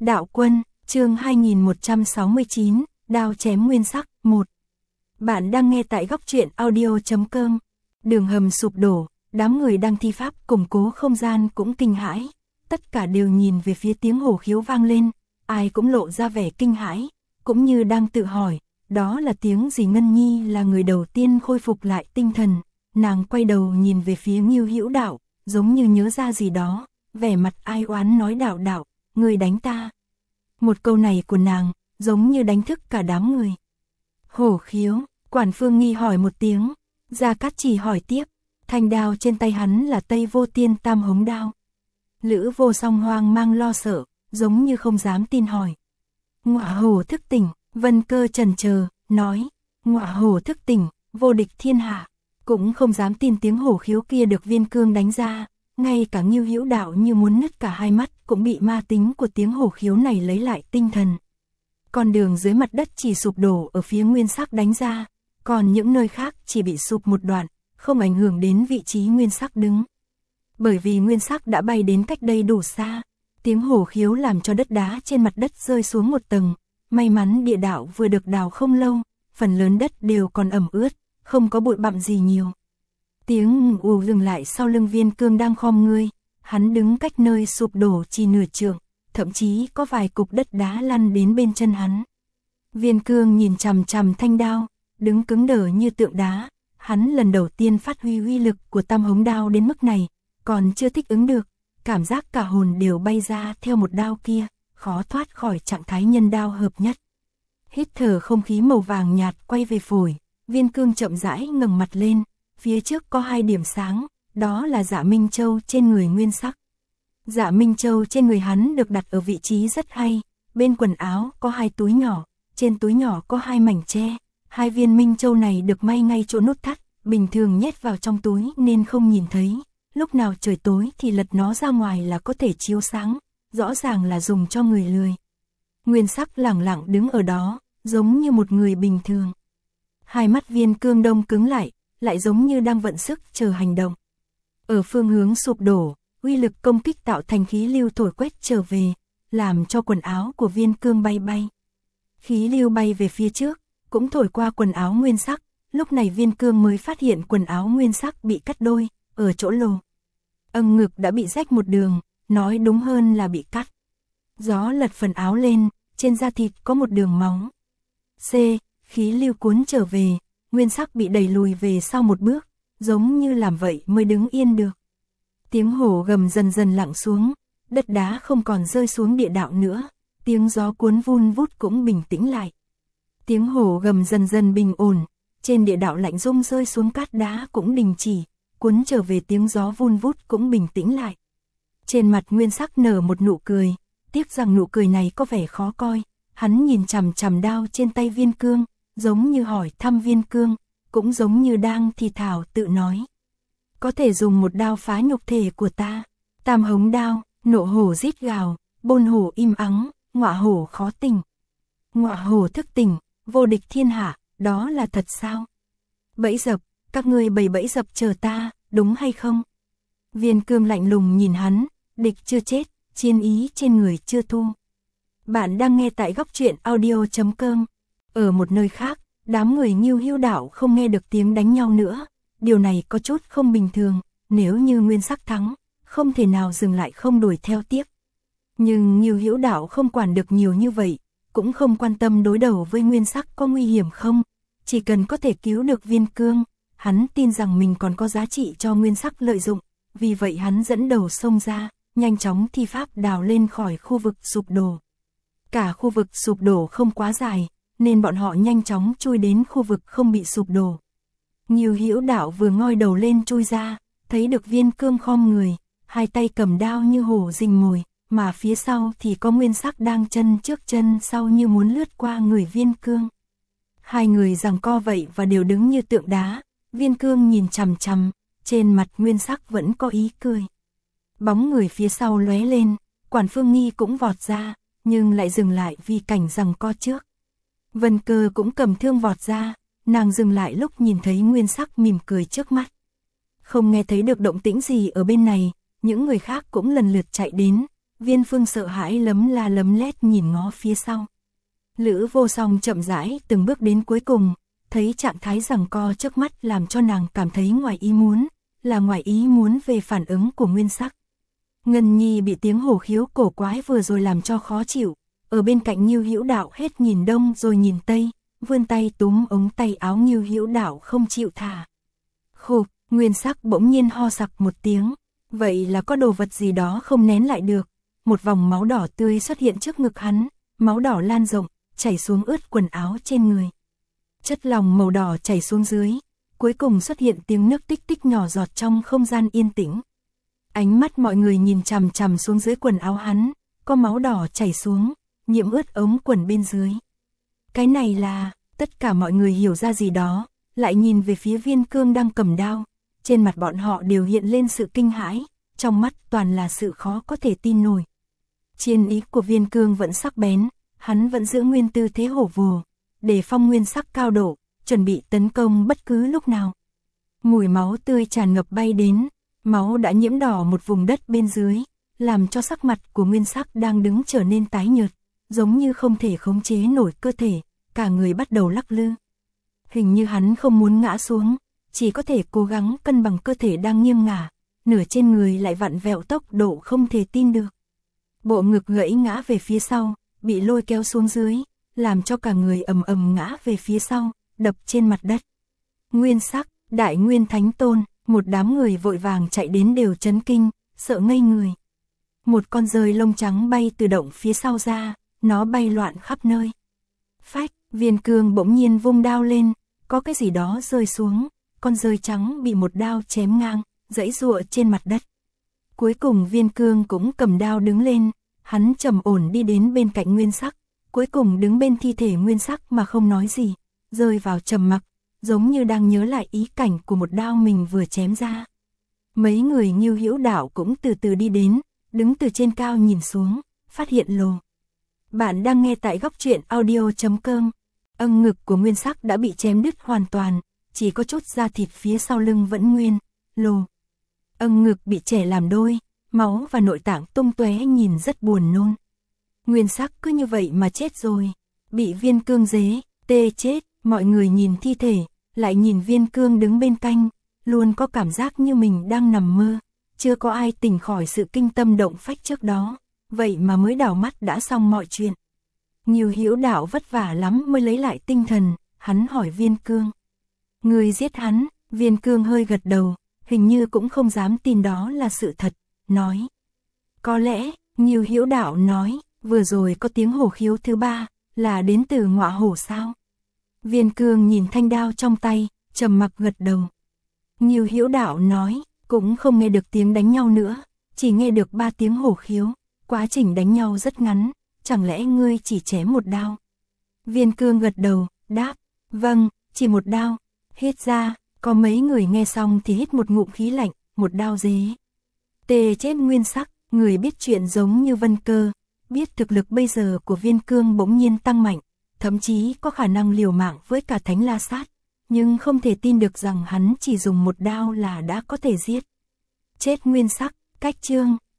Đạo quân, chương 2169, đao chém nguyên sắc, 1. Bạn đang nghe tại góc truyện audio.com. Đường hầm sụp đổ, đám người đang thi pháp củng cố không gian cũng kinh hãi. Tất cả đều nhìn về phía tiếng hổ khiếu vang lên, ai cũng lộ ra vẻ kinh hãi, cũng như đang tự hỏi, đó là tiếng gì. Ngân Nhi là người đầu tiên khôi phục lại tinh thần, nàng quay đầu nhìn về phía Ngưu Hữu Đạo, giống như nhớ ra gì đó, vẻ mặt ai oán nói: Đạo đạo, người đánh ta. Một câu này của nàng, giống như đánh thức cả đám người. Hổ khiếu, Quản Phương Nghi hỏi một tiếng, Gia Cát Chỉ hỏi tiếp, thanh đao trên tay hắn là Tây Vô Tiên Tam Hống đao. Lữ Vô Song hoang mang lo sợ, giống như không dám tin hỏi. Ngọa hổ thức tỉnh, Vân Cơ chần chờ, nói, ngọa hổ thức tỉnh, vô địch thiên hạ. Cũng không dám tin tiếng hổ khiếu kia được Viên Cương đánh ra, ngay cả Ngưu Hữu Đạo như muốn nứt cả hai mắt cũng bị ma tính của tiếng hổ khiếu này lấy lại tinh thần. Con đường dưới mặt đất chỉ sụp đổ ở phía nguyên sắc đánh ra, còn những nơi khác chỉ bị sụp một đoạn, không ảnh hưởng đến vị trí nguyên sắc đứng. Bởi vì nguyên sắc đã bay đến cách đây đủ xa, tiếng hổ khiếu làm cho đất đá trên mặt đất rơi xuống một tầng. May mắn địa đạo vừa được đào không lâu, phần lớn đất đều còn ẩm ướt, không có bụi bặm gì nhiều. Tiếng ù dừng lại sau lưng Viên Cương đang khom người, hắn đứng cách nơi sụp đổ chỉ nửa trượng, thậm chí có vài cục đất đá lăn đến bên chân hắn. Viên Cương nhìn chằm chằm thanh đao, đứng cứng đờ như tượng đá, hắn lần đầu tiên phát huy uy lực của Tam Hống đao đến mức này, còn chưa thích ứng được, cảm giác cả hồn đều bay ra theo một đao kia, khó thoát khỏi trạng thái nhân đao hợp nhất. Hít thở không khí màu vàng nhạt quay về phổi, Viên Cương chậm rãi ngẩng mặt lên, phía trước có hai điểm sáng, đó là Dạ Minh Châu trên người nguyên sắc. Dạ Minh Châu trên người hắn được đặt ở vị trí rất hay, bên quần áo có hai túi nhỏ, trên túi nhỏ có hai mảnh tre, hai viên Minh Châu này được may ngay chỗ nút thắt, bình thường nhét vào trong túi nên không nhìn thấy, lúc nào trời tối thì lật nó ra ngoài là có thể chiếu sáng, rõ ràng là dùng cho người lười. Nguyên sắc lẳng lặng đứng ở đó, giống như một người bình thường. Hai mắt Viên Cương đông cứng lại giống như đang vận sức chờ hành động. Ở phương hướng sụp đổ, uy lực công kích tạo thành khí lưu thổi quét trở về, làm cho quần áo của Viên Cương bay bay. Khí lưu bay về phía trước, cũng thổi qua quần áo nguyên sắc, lúc này Viên Cương mới phát hiện quần áo nguyên sắc bị cắt đôi, ở chỗ lồ. Ngực đã bị rách một đường, nói đúng hơn là bị cắt. Gió lật phần áo lên, trên da thịt có một đường máu. Khí lưu cuốn trở về, nguyên sắc bị đẩy lùi về sau một bước, giống như làm vậy mới đứng yên được. Tiếng hổ gầm dần dần lặng xuống, đất đá không còn rơi xuống địa đạo nữa, tiếng gió cuốn vun vút cũng bình tĩnh lại. Tiếng hổ gầm dần dần bình ổn, trên địa đạo lạnh rung rơi xuống cát đá cũng đình chỉ, cuốn trở về tiếng gió vun vút cũng bình tĩnh lại. Trên mặt nguyên sắc nở một nụ cười, tiếc rằng nụ cười này có vẻ khó coi, hắn nhìn chằm chằm đao trên tay Viên Cương, giống như hỏi thăm Viên Cương, cũng giống như đang thì thào tự nói. Có thể dùng một đao phá nhục thể của ta. Tam Hống đao, nộ hổ rít gào, bôn hổ im ắng, ngọa hổ khó tỉnh. Ngọa hổ thức tỉnh, vô địch thiên hạ, đó là thật sao? Bẫy dập, các ngươi bày bẫy dập chờ ta, đúng hay không? Viên Cương lạnh lùng nhìn hắn, địch chưa chết, chiến ý trên người chưa thu. Bạn đang nghe tại góc truyện audio.com. Ở một nơi khác, đám người Ngưu Hữu Đạo không nghe được tiếng đánh nhau nữa. Điều này có chút không bình thường, nếu như nguyên sắc thắng, không thể nào dừng lại không đuổi theo tiếp. Nhưng Ngưu Hữu Đạo không quản được nhiều như vậy, cũng không quan tâm đối đầu với nguyên sắc có nguy hiểm không, chỉ cần có thể cứu được Viên Cương, hắn tin rằng mình còn có giá trị cho nguyên sắc lợi dụng, vì vậy hắn dẫn đầu xông ra, nhanh chóng thi pháp đào lên khỏi khu vực sụp đổ. Cả khu vực sụp đổ không quá dài, nên bọn họ nhanh chóng chui đến khu vực không bị sụp đổ. Ngưu Hữu Đạo vừa ngoi đầu lên chui ra, thấy được Viên Cương khom người, hai tay cầm đao như hổ rình mồi, mà phía sau thì có nguyên sắc đang chân trước chân sau như muốn lướt qua người Viên Cương. Hai người giằng co vậy và đều đứng như tượng đá, Viên Cương nhìn chằm chằm, trên mặt nguyên sắc vẫn có ý cười. Bóng người phía sau lóe lên, Quản Phương Nghi cũng vọt ra, nhưng lại dừng lại vì cảnh giằng co trước. Vân Cơ cũng cầm thương vọt ra, nàng dừng lại lúc nhìn thấy nguyên sắc mỉm cười trước mắt. Không nghe thấy được động tĩnh gì ở bên này, những người khác cũng lần lượt chạy đến, Viên Phương sợ hãi lấm la lấm lét nhìn ngó phía sau. Lữ Vô Song chậm rãi từng bước đến cuối cùng, thấy trạng thái giằng co trước mắt làm cho nàng cảm thấy ngoài ý muốn, là ngoài ý muốn về phản ứng của Nguyên Sắc. Ngân Nhi bị tiếng hổ khiếu cổ quái vừa rồi làm cho khó chịu, ở bên cạnh Ngưu Hữu Đạo hết nhìn đông rồi nhìn tây, vươn tay túm ống tay áo Ngưu Hữu Đạo không chịu thả. Khục, Nguyên Sắc bỗng nhiên ho sặc một tiếng, vậy là có đồ vật gì đó không nén lại được, một vòng máu đỏ tươi xuất hiện trước ngực hắn, máu đỏ lan rộng, chảy xuống ướt quần áo trên người. Chất lỏng màu đỏ chảy xuống dưới, cuối cùng xuất hiện tiếng nước tích tích nhỏ giọt trong không gian yên tĩnh. Ánh mắt mọi người nhìn chằm chằm xuống dưới quần áo hắn, có máu đỏ chảy xuống, nhiễm ướt ống quần bên dưới. Cái này là, tất cả mọi người hiểu ra gì đó, lại nhìn về phía Viên Cương đang cầm đao, trên mặt bọn họ đều hiện lên sự kinh hãi, trong mắt toàn là sự khó có thể tin nổi. Chiến ý của Viên Cương vẫn sắc bén, hắn vẫn giữ nguyên tư thế hổ vồ, để phong Nguyên Sắc cao độ, chuẩn bị tấn công bất cứ lúc nào. Mùi máu tươi tràn ngập bay đến, máu đã nhiễm đỏ một vùng đất bên dưới, làm cho sắc mặt của Nguyên Sắc đang đứng trở nên tái nhợt, giống như không thể khống chế nổi cơ thể, cả người bắt đầu lắc lư. Hình như hắn không muốn ngã xuống, chỉ có thể cố gắng cân bằng cơ thể đang nghiêng ngả, nửa trên người lại vặn vẹo tốc độ không thể tin được. Bộ ngực gãy ngã về phía sau, bị lôi kéo xuống dưới, làm cho cả người ầm ầm ngã về phía sau, đập trên mặt đất. Nguyên Sắc, Đại Nguyên Thánh Tôn, một đám người vội vàng chạy đến đều chấn kinh, sợ ngây người. Một con dơi lông trắng bay từ động phía sau ra, nó bay loạn khắp nơi. Phách, Viên Cương bỗng nhiên vung đao lên, có cái gì đó rơi xuống, con dơi trắng bị một đao chém ngang, giãy giụa trên mặt đất. Cuối cùng Viên Cương cũng cầm đao đứng lên, hắn trầm ổn đi đến bên cạnh Nguyên Sắc, cuối cùng đứng bên thi thể Nguyên Sắc mà không nói gì, rơi vào trầm mặc, giống như đang nhớ lại ý cảnh của một đao mình vừa chém ra. Mấy người Ngưu Hữu Đạo cũng từ từ đi đến, đứng từ trên cao nhìn xuống, phát hiện lồ. Bạn đang nghe tại góc truyện audio.com. Ngực của Nguyên Sắc đã bị chém đứt hoàn toàn, chỉ có chút da thịt phía sau lưng vẫn nguyên, lồ. Ngực bị chẻ làm đôi, máu và nội tạng tung tóe nhìn rất buồn nôn. Nguyên Sắc cứ như vậy mà chết rồi, bị Viên Cương dế, tê chết, mọi người nhìn thi thể, lại nhìn Viên Cương đứng bên cạnh, luôn có cảm giác như mình đang nằm mơ, chưa có ai tỉnh khỏi sự kinh tâm động phách trước đó, vậy mà mới đảo mắt đã xong mọi chuyện. Ngưu Hữu Đạo vất vả lắm mới lấy lại tinh thần, hắn hỏi Viên Cương. Người giết hắn, Viên Cương hơi gật đầu, hình như cũng không dám tin đó là sự thật, nói. Có lẽ, Ngưu Hữu Đạo nói, vừa rồi có tiếng hổ khiếu thứ ba, là đến từ ngọa hổ sao? Viên Cương nhìn thanh đao trong tay, trầm mặc gật đầu. Ngưu Hữu Đạo nói, cũng không nghe được tiếng đánh nhau nữa, chỉ nghe được 3 tiếng hổ khiếu, quá trình đánh nhau rất ngắn, chẳng lẽ ngươi chỉ chém một đao? Viên Cương gật đầu, đáp, vâng, chỉ một đao. Hít ra, có mấy người nghe xong thì hít một ngụm khí lạnh, một đao dế. Tê chết Nguyên Sắc, người biết chuyện giống như Vân Cơ, biết thực lực bây giờ của Viên Cương bỗng nhiên tăng mạnh, thậm chí có khả năng liều mạng với cả Thánh La Sát, nhưng không thể tin được rằng hắn chỉ dùng một đao là đã có thể giết. Chết Nguyên Sắc, cách chương.